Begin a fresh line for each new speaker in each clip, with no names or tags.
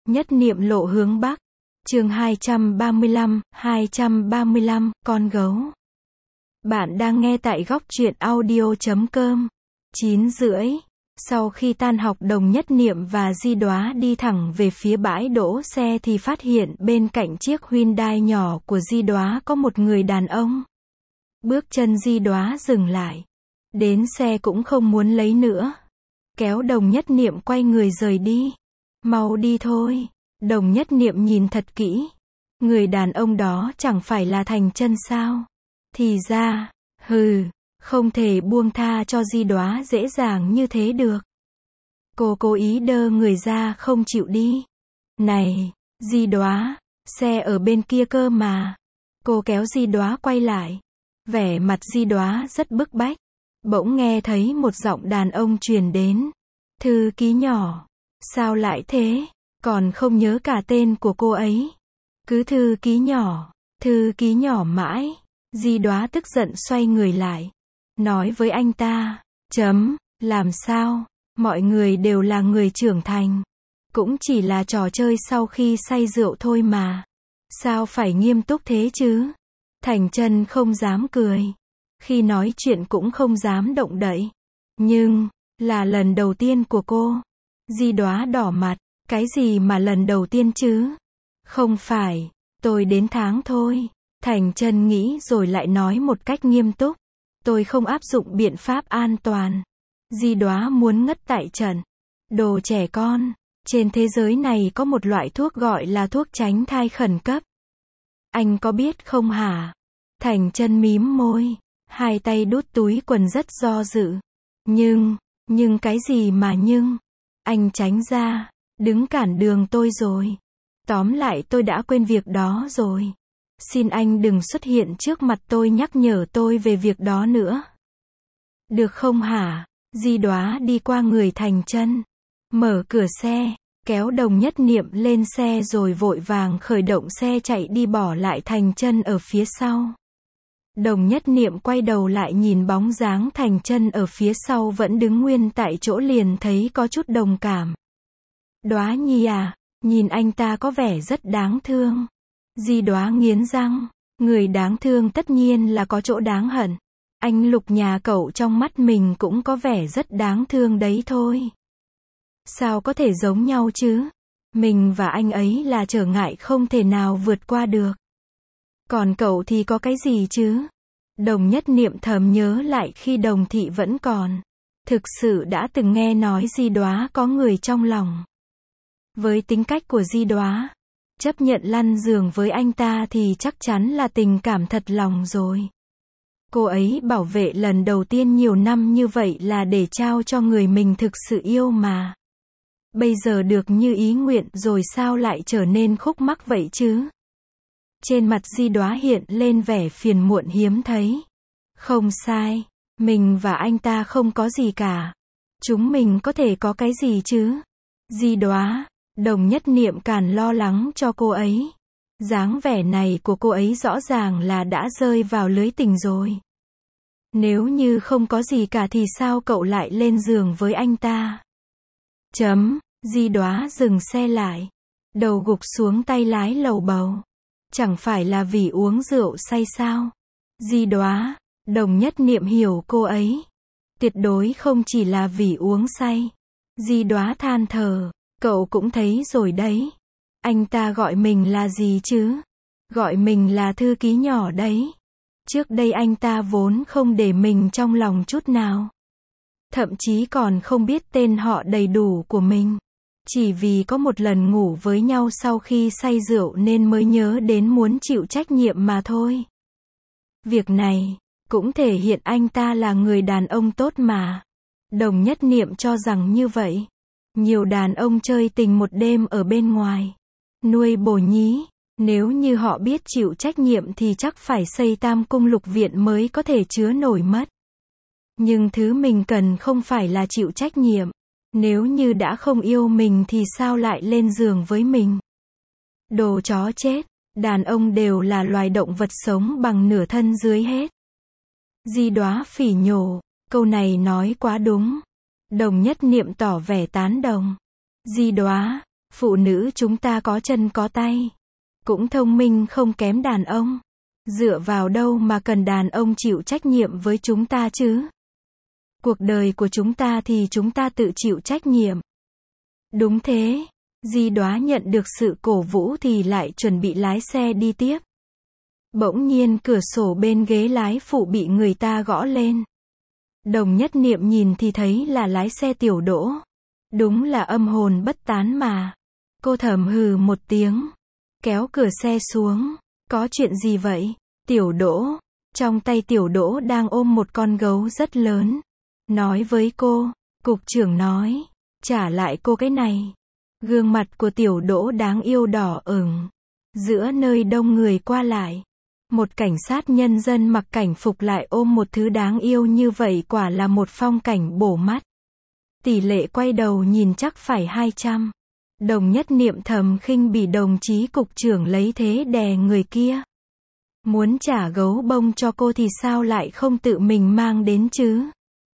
Nhất niệm lộ hướng Bắc. Chương 235, con gấu. Bạn đang nghe tại góc truyện audio.com. 9:30. Sau khi tan học, Đồng Nhất Niệm và Di Đoá đi thẳng về phía bãi đỗ xe thì phát hiện bên cạnh chiếc Hyundai nhỏ của Di Đoá có một người đàn ông. Bước chân Di Đoá dừng lại. Đến xe cũng không muốn lấy nữa. Kéo Đồng Nhất Niệm quay người rời đi. Mau đi thôi. Đồng Nhất Niệm nhìn thật kỹ. Người đàn ông đó chẳng phải là Thành Chân sao? Thì ra, không thể buông tha cho Di Đoá dễ dàng như thế được. Cô cố ý đơ người ra không chịu đi. Này, Di Đoá, xe ở bên kia cơ mà. Cô kéo Di Đoá quay lại. Vẻ mặt Di Đoá rất bức bách. Bỗng nghe thấy một giọng đàn ông truyền đến. Thư ký nhỏ. Sao lại thế? Còn không nhớ cả tên của cô ấy. Cứ thư ký nhỏ mãi. Di Đoá tức giận xoay người lại. Nói với anh ta. Làm sao? Mọi người đều là người trưởng thành. Cũng chỉ là trò chơi sau khi say rượu thôi mà. Sao phải nghiêm túc thế chứ? Thành Chân không dám cười. Khi nói chuyện cũng không dám động đậy. Nhưng, là lần đầu tiên của cô. Di Đoá đỏ mặt. Cái gì mà lần đầu tiên chứ? Không phải, tôi đến tháng thôi. Thành Chân nghĩ rồi lại nói một cách nghiêm túc. Tôi không áp dụng biện pháp an toàn. Di Đoá muốn ngất tại trận. Đồ trẻ con. Trên thế giới này có một loại thuốc gọi là thuốc tránh thai khẩn cấp. Anh có biết không hả? Thành Chân mím môi. Hai tay đút túi quần rất do dự. Nhưng cái gì mà nhưng? Anh tránh ra. Đứng cản đường tôi rồi. Tóm lại tôi đã quên việc đó rồi. Xin anh đừng xuất hiện trước mặt tôi nhắc nhở tôi về việc đó nữa. Được không hả? Di Đoá đi qua người Thành Chân. Mở cửa xe. Kéo Đồng Nhất Niệm lên xe rồi vội vàng khởi động xe chạy đi bỏ lại Thành Chân ở phía sau. Đồng Nhất Niệm quay đầu lại nhìn bóng dáng Thành Chân ở phía sau vẫn đứng nguyên tại chỗ liền thấy có chút đồng cảm. Đoá Nhi à, nhìn anh ta có vẻ rất đáng thương. Di Đoá nghiến răng, người đáng thương tất nhiên là có chỗ đáng hận. Anh Lục nhà cậu trong mắt mình cũng có vẻ rất đáng thương đấy thôi. Sao có thể giống nhau chứ? Mình và anh ấy là trở ngại không thể nào vượt qua được. Còn cậu thì có cái gì chứ? Đồng Nhất Niệm thầm nhớ lại khi Đồng Thị vẫn còn. Thực sự đã từng nghe nói Di Đoá có người trong lòng. Với tính cách của Di Đoá, chấp nhận lăn giường với anh ta thì chắc chắn là tình cảm thật lòng rồi. Cô ấy bảo vệ lần đầu tiên nhiều năm như vậy là để trao cho người mình thực sự yêu mà. Bây giờ được như ý nguyện rồi sao lại trở nên khúc mắc vậy chứ? Trên mặt Di Đoá hiện lên vẻ phiền muộn hiếm thấy. Không sai, mình và anh ta không có gì cả. Chúng mình có thể có cái gì chứ? Di Đoá, Đồng Nhất Niệm càng lo lắng cho cô ấy. Dáng vẻ này của cô ấy rõ ràng là đã rơi vào lưới tình rồi. Nếu như không có gì cả thì sao cậu lại lên giường với anh ta? Di Đoá dừng xe lại. Đầu gục xuống tay lái lầu bầu. Chẳng phải là vì uống rượu say sao? Di Đoá, Đồng Nhất Niệm hiểu cô ấy. Tuyệt đối không chỉ là vì uống say. Di Đoá than thở. Cậu cũng thấy rồi đấy. Anh ta gọi mình là gì chứ? Gọi mình là thư ký nhỏ đấy. Trước đây anh ta vốn không để mình trong lòng chút nào. Thậm chí còn không biết tên họ đầy đủ của mình. Chỉ vì có một lần ngủ với nhau sau khi say rượu nên mới nhớ đến muốn chịu trách nhiệm mà thôi. Việc này cũng thể hiện anh ta là người đàn ông tốt mà. Đồng Nhất Niệm cho rằng như vậy. Nhiều đàn ông chơi tình một đêm ở bên ngoài. Nuôi bồ nhí. Nếu như họ biết chịu trách nhiệm thì chắc phải xây Tam Cung Lục Viện mới có thể chứa nổi mất. Nhưng thứ mình cần không phải là chịu trách nhiệm. Nếu như đã không yêu mình thì sao lại lên giường với mình? Đồ chó chết. Đàn ông đều là loài động vật sống bằng nửa thân dưới hết. Di Đoá phỉ nhổ. Câu này nói quá đúng. Đồng Nhất Niệm tỏ vẻ tán đồng. Di Đoá, Phụ nữ chúng ta có chân có tay, cũng thông minh không kém đàn ông. Dựa vào đâu mà cần đàn ông chịu trách nhiệm với chúng ta chứ? Cuộc đời của chúng ta thì chúng ta tự chịu trách nhiệm. Đúng thế. Di Đoá nhận được sự cổ vũ thì lại chuẩn bị lái xe đi tiếp. Bỗng nhiên cửa sổ bên ghế lái phụ bị người ta gõ lên. Đồng Nhất Niệm nhìn thì thấy là lái xe Tiểu Đỗ. Đúng là âm hồn bất tán mà. Cô thầm hừ một tiếng, kéo cửa xe xuống. Có chuyện gì vậy? Tiểu Đỗ. Trong tay Tiểu Đỗ đang ôm một con gấu rất lớn. Nói với cô, cục trưởng nói, trả lại cô cái này. Gương mặt của Tiểu Đỗ đáng yêu đỏ ửng. Giữa nơi đông người qua lại, một cảnh sát nhân dân mặc cảnh phục lại ôm một thứ đáng yêu như vậy quả là một phong cảnh bổ mắt. Tỷ lệ quay đầu nhìn chắc phải 200. Đồng Nhất Niệm thầm khinh bỉ đồng chí cục trưởng lấy thế đè người kia. Muốn trả gấu bông cho cô thì sao lại không tự mình mang đến chứ?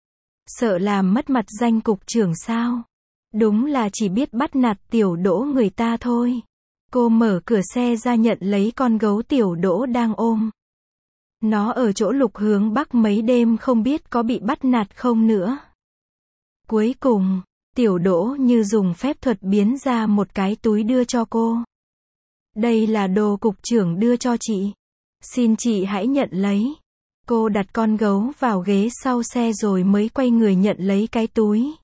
Sợ làm mất mặt danh cục trưởng sao? Đúng là chỉ biết bắt nạt Tiểu Đỗ người ta thôi. Cô mở cửa xe ra nhận lấy con gấu Tiểu Đỗ đang ôm. Nó ở chỗ Lục hướng Bắc mấy đêm không biết có bị bắt nạt không nữa. Cuối cùng, Tiểu Đỗ như dùng phép thuật biến ra một cái túi đưa cho cô. Đây là đồ cục trưởng đưa cho chị. Xin chị hãy nhận lấy. Cô đặt con gấu vào ghế sau xe rồi mới quay người nhận lấy cái túi.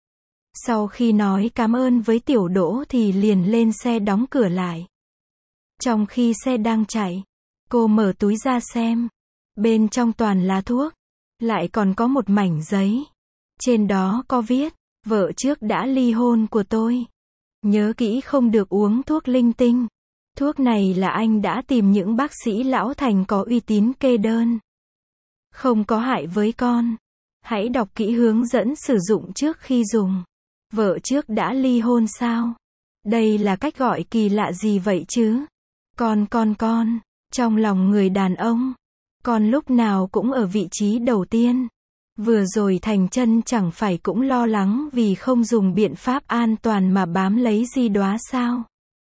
Sau khi nói cảm ơn với Tiểu Đỗ thì liền lên xe đóng cửa lại. Trong khi xe đang chạy, cô mở túi ra xem. Bên trong toàn là thuốc. Lại còn có một mảnh giấy. Trên đó có viết, vợ trước đã ly hôn của tôi. Nhớ kỹ không được uống thuốc linh tinh. Thuốc này là anh đã tìm những bác sĩ lão thành có uy tín kê đơn. Không có hại với con. Hãy đọc kỹ hướng dẫn sử dụng trước khi dùng. Vợ trước đã ly hôn sao? Đây là cách gọi kỳ lạ gì vậy chứ? Con. Trong lòng người đàn ông, con lúc nào cũng ở vị trí đầu tiên. Vừa rồi Thành Chân chẳng phải cũng lo lắng vì không dùng biện pháp an toàn mà bám lấy Di Đoá sao?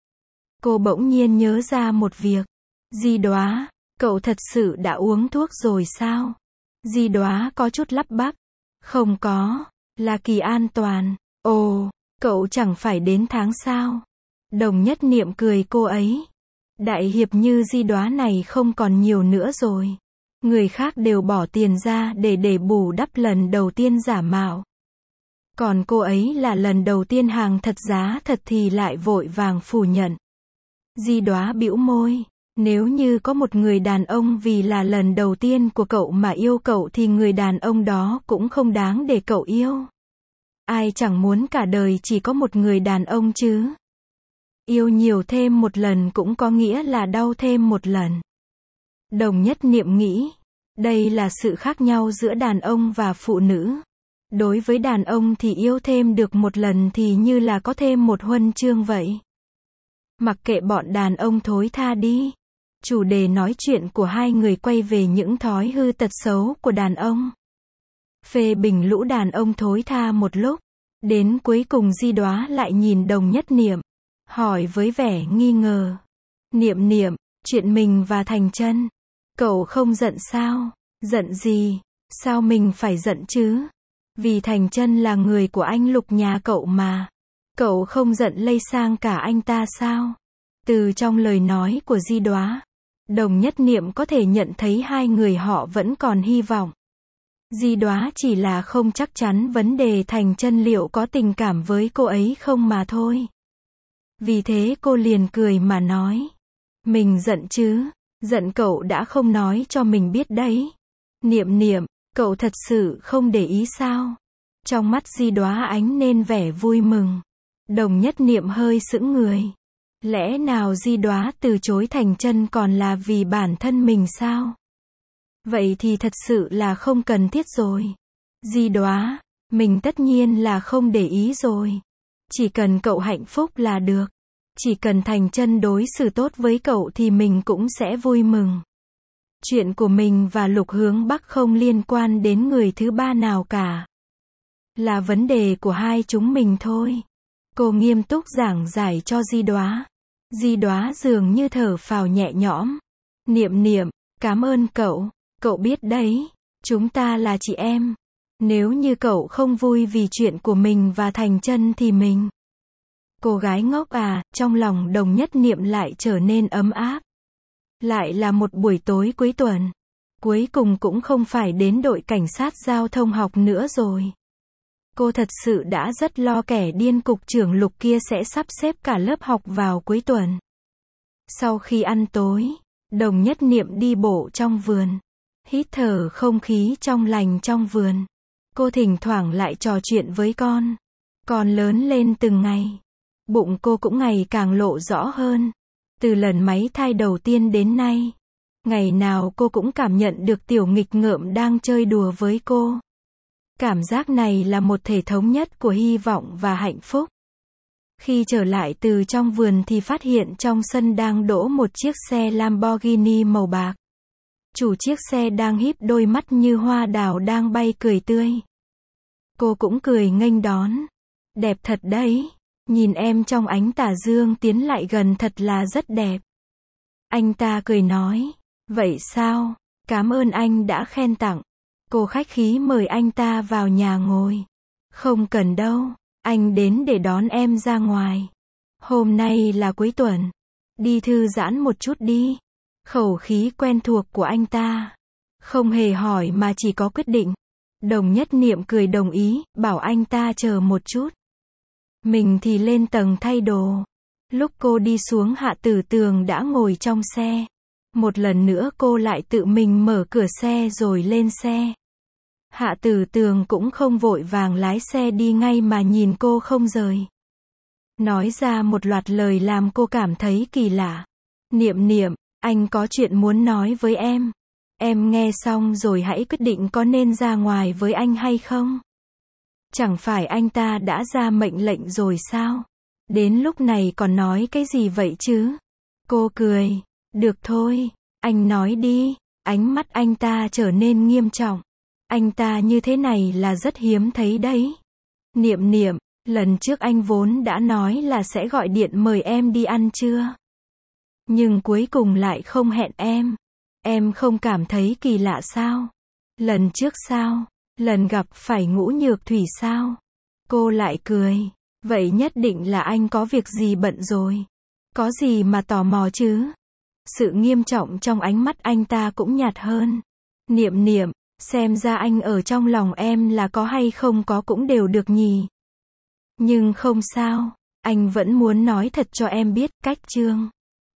Cô bỗng nhiên nhớ ra một việc. Di Đoá, cậu thật sự đã uống thuốc rồi sao? Di Đoá có chút lắp bắp. Không có, là kỳ an toàn. Ồ, cậu chẳng phải đến tháng sao? Đồng Nhất Niệm cười cô ấy. Đại hiệp như Di Đoá này không còn nhiều nữa rồi. Người khác đều bỏ tiền ra để bù đắp lần đầu tiên giả mạo. Còn cô ấy là lần đầu tiên hàng thật giá thật thì lại vội vàng phủ nhận. Di Đoá bĩu môi. Nếu như có một người đàn ông vì là lần đầu tiên của cậu mà yêu cậu thì người đàn ông đó cũng không đáng để cậu yêu. Ai chẳng muốn cả đời chỉ có một người đàn ông chứ. Yêu nhiều thêm một lần cũng có nghĩa là đau thêm một lần. Đồng Nhất Niệm nghĩ, đây là sự khác nhau giữa đàn ông và phụ nữ. Đối với đàn ông thì yêu thêm được một lần thì như là có thêm một huân chương vậy. Mặc kệ bọn đàn ông thối tha đi. Chủ đề nói chuyện của hai người quay về những thói hư tật xấu của đàn ông. Phê bình lũ đàn ông thối tha một lúc. Đến cuối cùng Di Đoá lại nhìn Đồng Nhất Niệm. Hỏi với vẻ nghi ngờ. Niệm, chuyện mình và Thành Chân. Cậu không giận sao? Giận gì? Sao mình phải giận chứ? Vì Thành Chân là người của anh Lục nhà cậu mà. Cậu không giận lây sang cả anh ta sao? Từ trong lời nói của Di Đoá, Đồng Nhất Niệm có thể nhận thấy hai người họ vẫn còn hy vọng. Di Đoá chỉ là không chắc chắn vấn đề Thành Chân liệu có tình cảm với cô ấy không mà thôi. Vì thế cô liền cười mà nói. Mình giận chứ, giận cậu đã không nói cho mình biết đấy. Niệm, cậu thật sự không để ý sao? Trong mắt Di Đoá ánh lên vẻ vui mừng. Đồng Nhất Niệm hơi sững người. Lẽ nào Di Đoá từ chối Thành Chân còn là vì bản thân mình sao? Vậy thì thật sự là không cần thiết rồi. Di Đoá, mình tất nhiên là không để ý rồi. Chỉ cần cậu hạnh phúc là được. Chỉ cần Thành Chân đối xử tốt với cậu thì mình cũng sẽ vui mừng. Chuyện của mình và Lục Hướng Bắc không liên quan đến người thứ ba nào cả. Là vấn đề của hai chúng mình thôi. Cô nghiêm túc giảng giải cho Di Đoá. Di Đoá dường như thở phào nhẹ nhõm. Niệm Niệm, cảm ơn cậu. Cậu biết đấy, chúng ta là chị em. Nếu như cậu không vui vì chuyện của mình và Thành Chân thì mình. Cô gái ngốc à, trong lòng Đồng Nhất Niệm lại trở nên ấm áp. Lại là một buổi tối cuối tuần. Cuối cùng cũng không phải đến đội cảnh sát giao thông học nữa rồi. Cô thật sự đã rất lo kẻ điên cục trưởng Lục kia sẽ sắp xếp cả lớp học vào cuối tuần. Sau khi ăn tối, Đồng Nhất Niệm đi bộ trong vườn. Hít thở không khí trong lành trong vườn. Cô thỉnh thoảng lại trò chuyện với con. Con lớn lên từng ngày. Bụng cô cũng ngày càng lộ rõ hơn. Từ lần máy thai đầu tiên đến nay. Ngày nào cô cũng cảm nhận được tiểu nghịch ngợm đang chơi đùa với cô. Cảm giác này là một thể thống nhất của hy vọng và hạnh phúc. Khi trở lại từ trong vườn thì phát hiện trong sân đang đỗ một chiếc xe Lamborghini màu bạc. Chủ chiếc xe đang híp đôi mắt như hoa đào đang bay cười tươi. Cô cũng cười nghênh đón. Đẹp thật đấy. Nhìn em trong ánh tà dương tiến lại gần thật là rất đẹp. Anh ta cười nói. Vậy sao? Cảm ơn anh đã khen tặng. Cô khách khí mời anh ta vào nhà ngồi. Không cần đâu. Anh đến để đón em ra ngoài. Hôm nay là cuối tuần. Đi thư giãn một chút đi. Khẩu khí quen thuộc của anh ta. Không hề hỏi mà chỉ có quyết định. Đồng Nhất Niệm cười đồng ý, bảo anh ta chờ một chút. Mình thì lên tầng thay đồ. Lúc cô đi xuống Hạ Tử Tường đã ngồi trong xe. Một lần nữa cô lại tự mình mở cửa xe rồi lên xe. Hạ Tử Tường cũng không vội vàng lái xe đi ngay mà nhìn cô không rời. Nói ra một loạt lời làm cô cảm thấy kỳ lạ. Niệm Niệm, anh có chuyện muốn nói với em. Em nghe xong rồi hãy quyết định có nên ra ngoài với anh hay không. Chẳng phải anh ta đã ra mệnh lệnh rồi sao? Đến lúc này còn nói cái gì vậy chứ? Cô cười. Được thôi, anh nói đi. Ánh mắt anh ta trở nên nghiêm trọng. Anh ta như thế này là rất hiếm thấy đấy. Niệm Niệm, lần trước anh vốn đã nói là sẽ gọi điện mời em đi ăn trưa. Nhưng cuối cùng lại không hẹn em. Em không cảm thấy kỳ lạ sao? Lần trước sao? Lần gặp phải Ngũ Nhược Thủy sao? Cô lại cười. Vậy nhất định là anh có việc gì bận rồi. Có gì mà tò mò chứ? Sự nghiêm trọng trong ánh mắt anh ta cũng nhạt hơn. Niệm Niệm, xem ra anh ở trong lòng em là có hay không có cũng đều được nhỉ. Nhưng không sao, anh vẫn muốn nói thật cho em biết, cách Trương